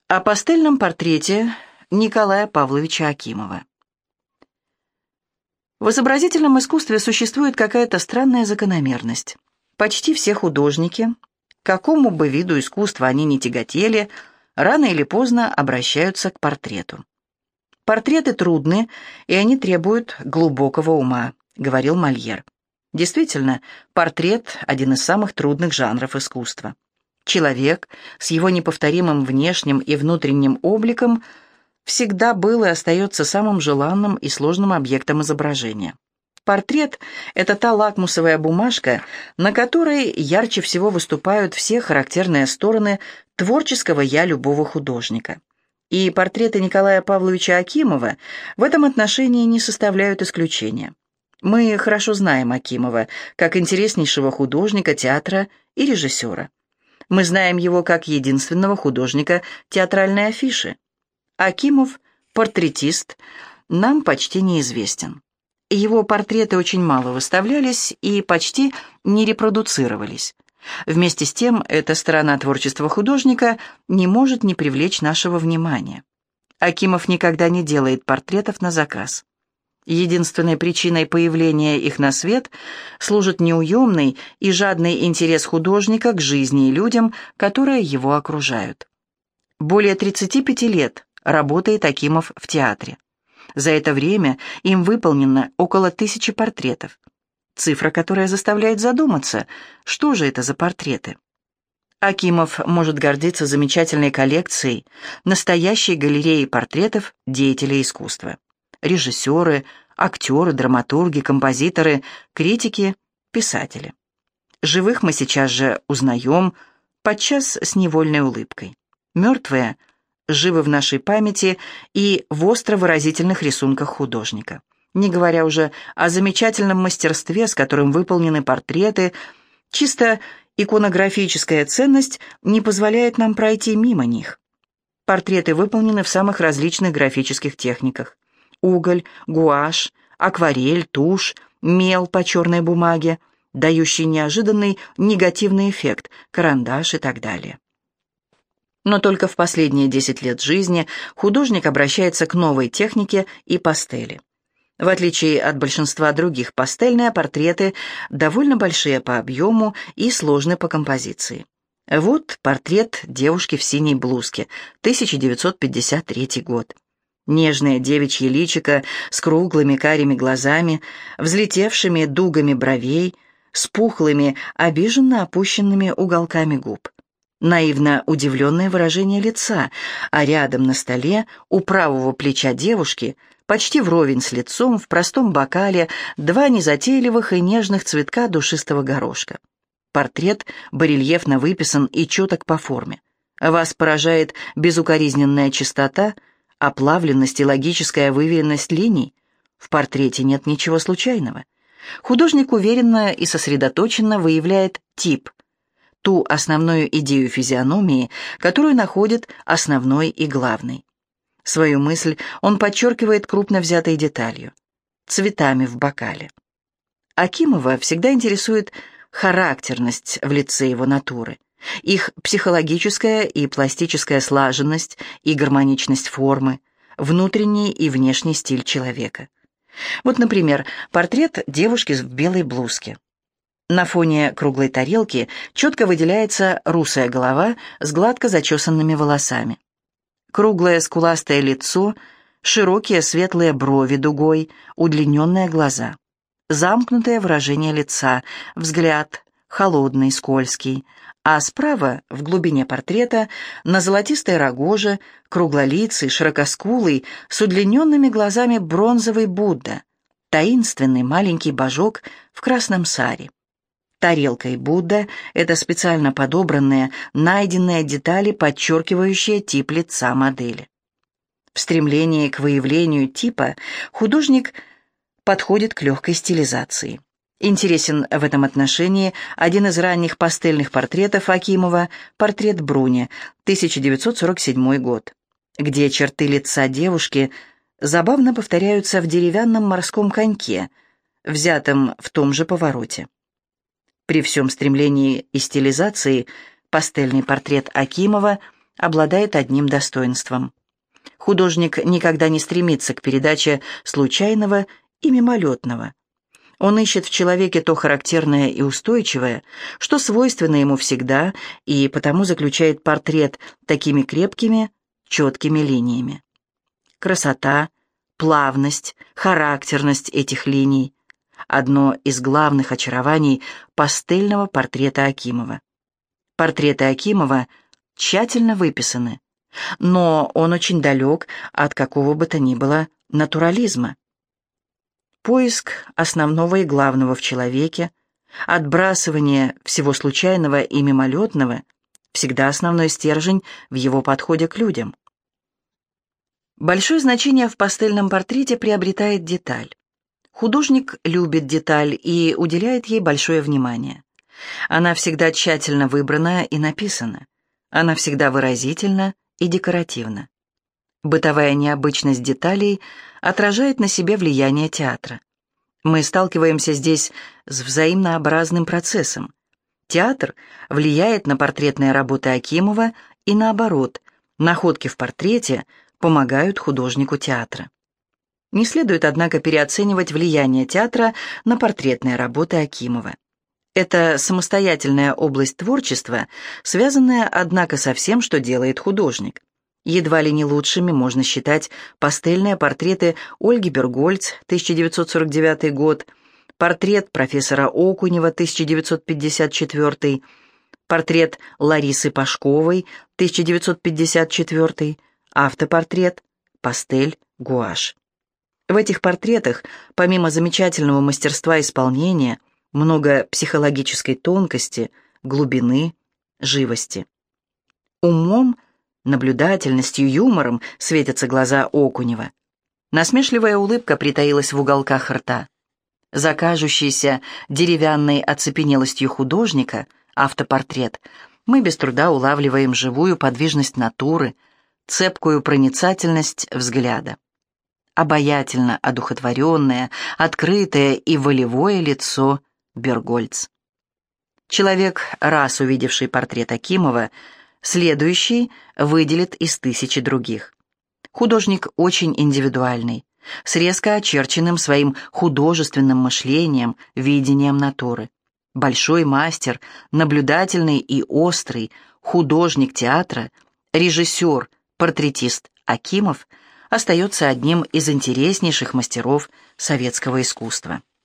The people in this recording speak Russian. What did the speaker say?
О пастельном портрете Николая Павловича Акимова. В изобразительном искусстве существует какая-то странная закономерность. Почти все художники, к какому бы виду искусства они ни тяготели, рано или поздно обращаются к портрету. «Портреты трудны, и они требуют глубокого ума», — говорил Мольер. Действительно, портрет — один из самых трудных жанров искусства. Человек с его неповторимым внешним и внутренним обликом всегда был и остается самым желанным и сложным объектом изображения. Портрет — это та лакмусовая бумажка, на которой ярче всего выступают все характерные стороны творческого «я» любого художника. И портреты Николая Павловича Акимова в этом отношении не составляют исключения. Мы хорошо знаем Акимова как интереснейшего художника театра и режиссера. Мы знаем его как единственного художника театральной афиши. Акимов, портретист, нам почти неизвестен. Его портреты очень мало выставлялись и почти не репродуцировались. Вместе с тем, эта сторона творчества художника не может не привлечь нашего внимания. Акимов никогда не делает портретов на заказ. Единственной причиной появления их на свет служит неуемный и жадный интерес художника к жизни и людям, которые его окружают. Более 35 лет работает Акимов в театре. За это время им выполнено около 1000 портретов. Цифра, которая заставляет задуматься, что же это за портреты. Акимов может гордиться замечательной коллекцией, настоящей галереей портретов деятелей искусства. Режиссеры, актеры, драматурги, композиторы, критики, писатели. Живых мы сейчас же узнаем, подчас с невольной улыбкой. Мертвые живы в нашей памяти и в остро выразительных рисунках художника. Не говоря уже о замечательном мастерстве, с которым выполнены портреты, чисто иконографическая ценность не позволяет нам пройти мимо них. Портреты выполнены в самых различных графических техниках. Уголь, гуашь, акварель, тушь, мел по черной бумаге, дающий неожиданный негативный эффект, карандаш и так далее. Но только в последние 10 лет жизни художник обращается к новой технике и пастели. В отличие от большинства других, пастельные портреты довольно большие по объему и сложны по композиции. Вот портрет девушки в синей блузке, 1953 год. Нежное девичье личико с круглыми карими глазами, взлетевшими дугами бровей, с пухлыми, обиженно опущенными уголками губ. Наивно удивленное выражение лица, а рядом на столе у правого плеча девушки, почти вровень с лицом, в простом бокале, 2 незатейливых и нежных цветка душистого горошка. Портрет барельефно выписан и четок по форме. Вас поражает безукоризненная чистота, оплавленность и логическая выверенность линий. В портрете нет ничего случайного. Художник уверенно и сосредоточенно выявляет тип, ту основную идею физиономии, которую находит основной и главной. Свою мысль он подчеркивает крупно взятой деталью – цветами в бокале. Акимова всегда интересует характерность в лице его натуры, их психологическая и пластическая слаженность и гармоничность формы, внутренний и внешний стиль человека. Вот, например, портрет девушки в белой блузке. На фоне круглой тарелки четко выделяется русая голова с гладко зачесанными волосами. Круглое скуластое лицо, широкие светлые брови дугой, удлиненные глаза. Замкнутое выражение лица, взгляд холодный, скользкий, а справа, в глубине портрета, на золотистой рогоже, круглолицый, широкоскулый, с удлиненными глазами бронзовый Будда, таинственный маленький божок в красном саре. Тарелка и Будда — это специально подобранные, найденные детали, подчеркивающие тип лица модели. В стремлении к выявлению типа художник подходит к легкой стилизации. Интересен в этом отношении один из ранних пастельных портретов Акимова, портрет Бруни, 1947 год, где черты лица девушки забавно повторяются в деревянном морском коньке, взятом в том же повороте. При всем стремлении и стилизации пастельный портрет Акимова обладает одним достоинством. Художник никогда не стремится к передаче случайного и мимолетного. Он ищет в человеке то характерное и устойчивое, что свойственно ему всегда, и потому заключает портрет такими крепкими, четкими линиями. Красота, плавность, характерность этих линий – одно из главных очарований пастельного портрета Акимова. Портреты Акимова тщательно выписаны, но он очень далек от какого бы то ни было натурализма. Поиск основного и главного в человеке, отбрасывание всего случайного и мимолетного – всегда основной стержень в его подходе к людям. Большое значение в пастельном портрете приобретает деталь. Художник любит деталь и уделяет ей большое внимание. Она всегда тщательно выбрана и написана. Она всегда выразительна и декоративна. Бытовая необычность деталей отражает на себе влияние театра. Мы сталкиваемся здесь с взаимнообразным процессом. Театр влияет на портретные работы Акимова и наоборот, находки в портрете помогают художнику театра. Не следует, однако, переоценивать влияние театра на портретные работы Акимова. Это самостоятельная область творчества, связанная, однако, со всем, что делает художник. Едва ли не лучшими можно считать пастельные портреты Ольги Бергольц, 1949 год, портрет профессора Окунева, 1954, портрет Ларисы Пашковой, 1954, автопортрет, пастель, гуашь. В этих портретах, помимо замечательного мастерства исполнения, много психологической тонкости, глубины, живости. Умом, наблюдательностью, юмором светятся глаза Окунева. Насмешливая улыбка притаилась в уголках рта. За кажущейся деревянной оцепенелостью художника, автопортрет, мы без труда улавливаем живую подвижность натуры, цепкую проницательность взгляда. Обаятельно одухотворенное, открытое и волевое лицо Бергольц. Человек, раз увидевший портрет Акимова, следующий выделит из тысячи других. Художник очень индивидуальный, с резко очерченным своим художественным мышлением, видением натуры. Большой мастер, наблюдательный и острый, художник театра, режиссер, портретист Акимов остается одним из интереснейших мастеров советского искусства.